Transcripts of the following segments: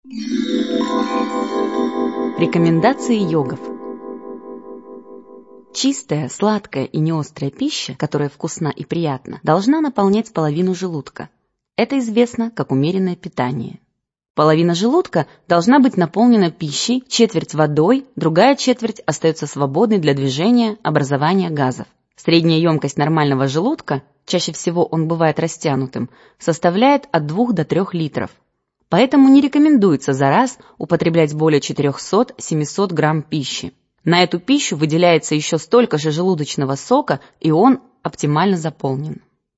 Рекомендации йогов. Чистая, сладкая и неострая пища, которая вкусна и приятна, должна наполнять половину желудка. Это известно как умеренное питание. Половина желудка должна быть наполнена пищей, четверть водой, другая четверть остается свободной для движения, образования газов. Средняя емкость нормального желудка, чаще всего он бывает растянутым, составляет от 2 до 3 литров. Поэтому не рекомендуется за раз употреблять более 400-700 грамм пищи. На эту пищу выделяется еще столько же желудочного сока, и он оптимально заполнен.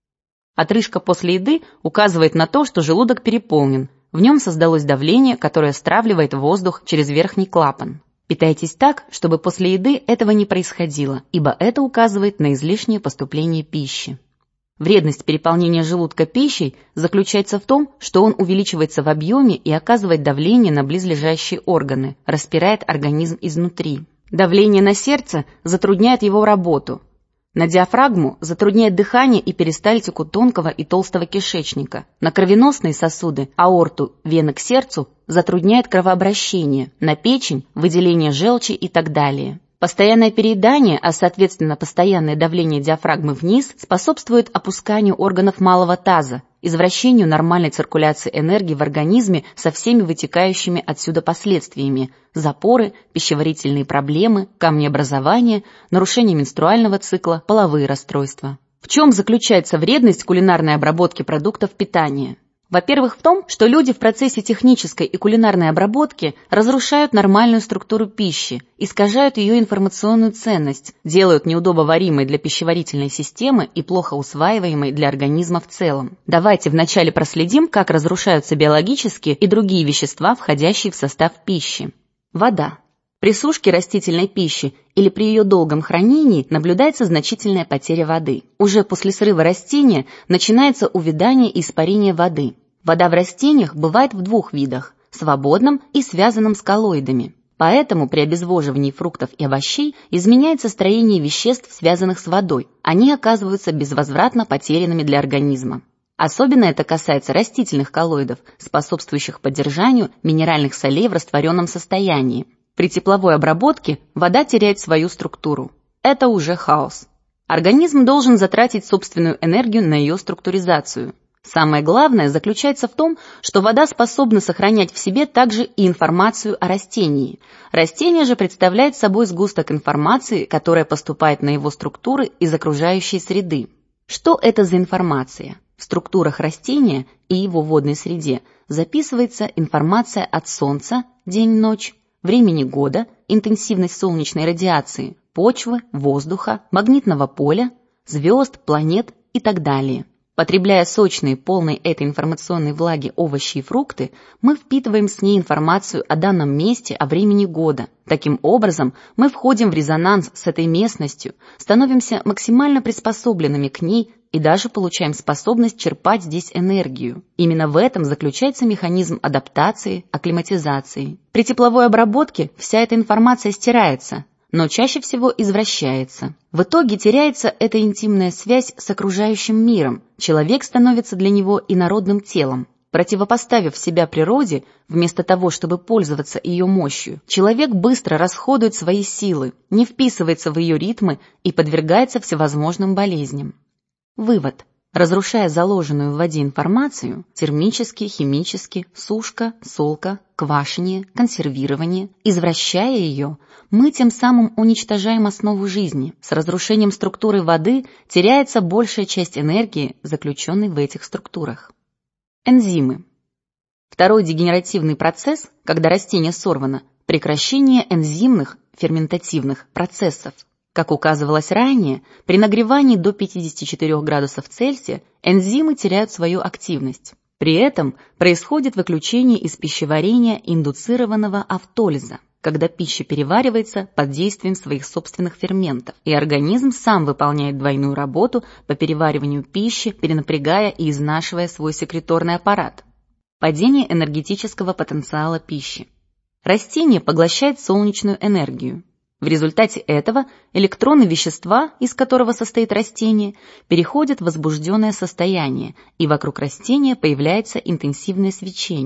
Отрыжка после еды указывает на то, что желудок переполнен. В нем создалось давление, которое стравливает воздух через верхний клапан. Питайтесь так, чтобы после еды этого не происходило, ибо это указывает на излишнее поступление пищи. Вредность переполнения желудка пищей заключается в том, что он увеличивается в объеме и оказывает давление на близлежащие органы, распирает организм изнутри. Давление на сердце затрудняет его работу. На диафрагму затрудняет дыхание и перистальтику тонкого и толстого кишечника. На кровеносные сосуды, аорту, вены к сердцу затрудняет кровообращение, на печень – выделение желчи и так далее. Постоянное переедание, а соответственно постоянное давление диафрагмы вниз, способствует опусканию органов малого таза, извращению нормальной циркуляции энергии в организме со всеми вытекающими отсюда последствиями – запоры, пищеварительные проблемы, камнеобразование, нарушение менструального цикла, половые расстройства. В чем заключается вредность кулинарной обработки продуктов питания? Во-первых, в том, что люди в процессе технической и кулинарной обработки разрушают нормальную структуру пищи, искажают ее информационную ценность, делают неудобоваримой для пищеварительной системы и плохо усваиваемой для организма в целом. Давайте вначале проследим, как разрушаются биологические и другие вещества, входящие в состав пищи. Вода. При сушке растительной пищи или при ее долгом хранении наблюдается значительная потеря воды. Уже после срыва растения начинается увядание и испарение воды. Вода в растениях бывает в 2 видах – свободном и связанном с коллоидами. Поэтому при обезвоживании фруктов и овощей изменяется строение веществ, связанных с водой. Они оказываются безвозвратно потерянными для организма. Особенно это касается растительных коллоидов, способствующих поддержанию минеральных солей в растворенном состоянии. При тепловой обработке вода теряет свою структуру. Это уже хаос. Организм должен затратить собственную энергию на ее структуризацию. Самое главное заключается в том, что вода способна сохранять в себе также и информацию о растении. Растение же представляет собой сгусток информации, которая поступает на его структуры из окружающей среды. Что это за информация? В структурах растения и его водной среде записывается информация от Солнца, день-ночь, времени года, интенсивность солнечной радиации, почвы, воздуха, магнитного поля, звезд, планет и так далее. Потребляя сочные, полные этой информационной влаги овощи и фрукты, мы впитываем с ней информацию о данном месте, о времени года. Таким образом, мы входим в резонанс с этой местностью, становимся максимально приспособленными к ней и даже получаем способность черпать здесь энергию. Именно в этом заключается механизм адаптации, акклиматизации. При тепловой обработке вся эта информация стирается, но чаще всего извращается. В итоге теряется эта интимная связь с окружающим миром, человек становится для него инородным телом. Противопоставив себя природе, вместо того, чтобы пользоваться ее мощью, человек быстро расходует свои силы, не вписывается в ее ритмы и подвергается всевозможным болезням. Вывод. Разрушая заложенную в воде информацию, термически, химически, сушка, солка, квашение, консервирование, извращая ее, мы тем самым уничтожаем основу жизни. С разрушением структуры воды теряется большая часть энергии, заключенной в этих структурах. Энзимы. Второй дегенеративный процесс, когда растение сорвано, прекращение энзимных, ферментативных процессов. Как указывалось ранее, при нагревании до 54 градусов Цельсия энзимы теряют свою активность. При этом происходит выключение из пищеварения индуцированного автолиза, когда пища переваривается под действием своих собственных ферментов, и организм сам выполняет двойную работу по перевариванию пищи, перенапрягая и изнашивая свой секреторный аппарат. Падение энергетического потенциала пищи. Растение поглощает солнечную энергию. В результате этого электроны вещества, из которого состоит растение, переходят в возбужденное состояние, и вокруг растения появляется интенсивное свечение.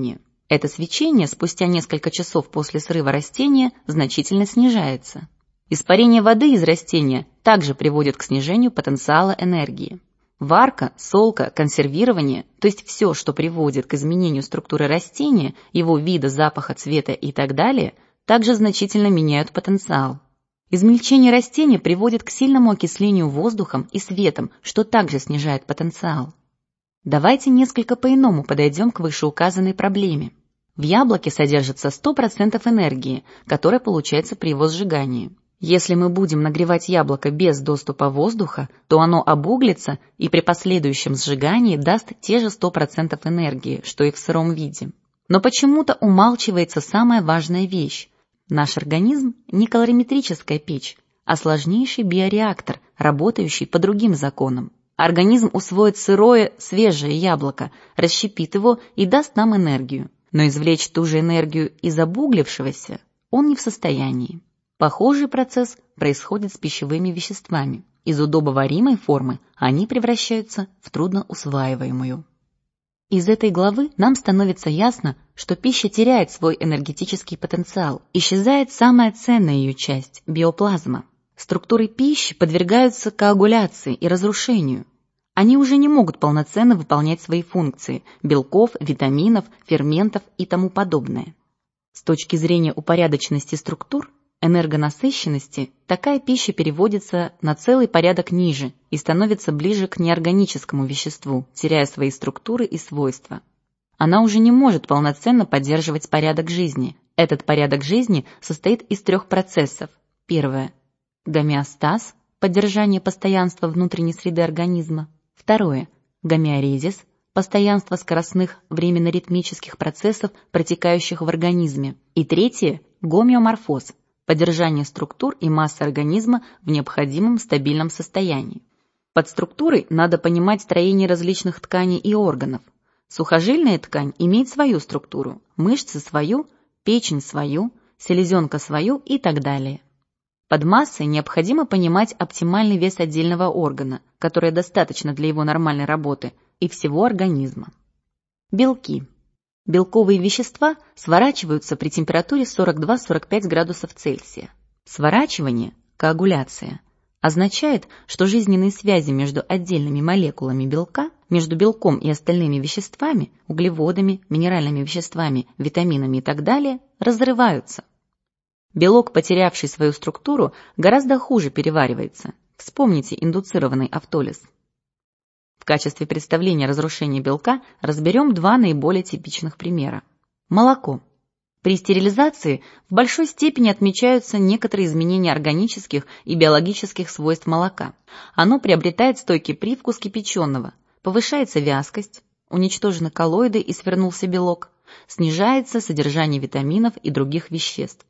Это свечение спустя несколько часов после срыва растения значительно снижается. Испарение воды из растения также приводит к снижению потенциала энергии. Варка, солка, консервирование, то есть все, что приводит к изменению структуры растения, его вида, запаха, цвета и так далее, также значительно меняют потенциал. Измельчение растения приводит к сильному окислению воздухом и светом, что также снижает потенциал. Давайте несколько по-иному подойдем к вышеуказанной проблеме. В яблоке содержится 100% энергии, которая получается при его сжигании. Если мы будем нагревать яблоко без доступа воздуха, то оно обуглится и при последующем сжигании даст те же 100% энергии, что и в сыром виде. Но почему-то умалчивается самая важная вещь. Наш организм не калориметрическая печь, а сложнейший биореактор, работающий по другим законам. Организм усвоит сырое, свежее яблоко, расщепит его и даст нам энергию. Но извлечь ту же энергию из обуглившегося он не в состоянии. Похожий процесс происходит с пищевыми веществами. Из удобоваримой формы они превращаются в трудноусваиваемую. Из этой главы нам становится ясно, что пища теряет свой энергетический потенциал. Исчезает самая ценная ее часть – биоплазма. Структуры пищи подвергаются коагуляции и разрушению. Они уже не могут полноценно выполнять свои функции – белков, витаминов, ферментов и тому подобное. С точки зрения упорядоченности структур, энергонасыщенности, такая пища переводится на целый порядок ниже и становится ближе к неорганическому веществу, теряя свои структуры и свойства. Она уже не может полноценно поддерживать порядок жизни. Этот порядок жизни состоит из 3 процессов. Первое – гомеостаз, поддержание постоянства внутренней среды организма. Второе – гомеорезис, постоянство скоростных временно-ритмических процессов, протекающих в организме. И третье – гомеоморфоз, поддержание структур и массы организма в необходимом стабильном состоянии. Под структурой надо понимать строение различных тканей и органов. Сухожильная ткань имеет свою структуру, мышцы свою, печень свою, селезенка свою и так далее. Под массой необходимо понимать оптимальный вес отдельного органа, который достаточно для его нормальной работы, и всего организма. Белки. Белковые вещества сворачиваются при температуре 42-45 градусов Цельсия. Сворачивание, коагуляция, означает, что жизненные связи между отдельными молекулами белка, между белком и остальными веществами, углеводами, минеральными веществами, витаминами и так далее, разрываются. Белок, потерявший свою структуру, гораздо хуже переваривается. Вспомните индуцированный автолиз. В качестве представления разрушения белка разберем 2 наиболее типичных примера. Молоко. При стерилизации в большой степени отмечаются некоторые изменения органических и биологических свойств молока. Оно приобретает стойкий привкус кипяченого, повышается вязкость, уничтожены коллоиды и свернулся белок, снижается содержание витаминов и других веществ.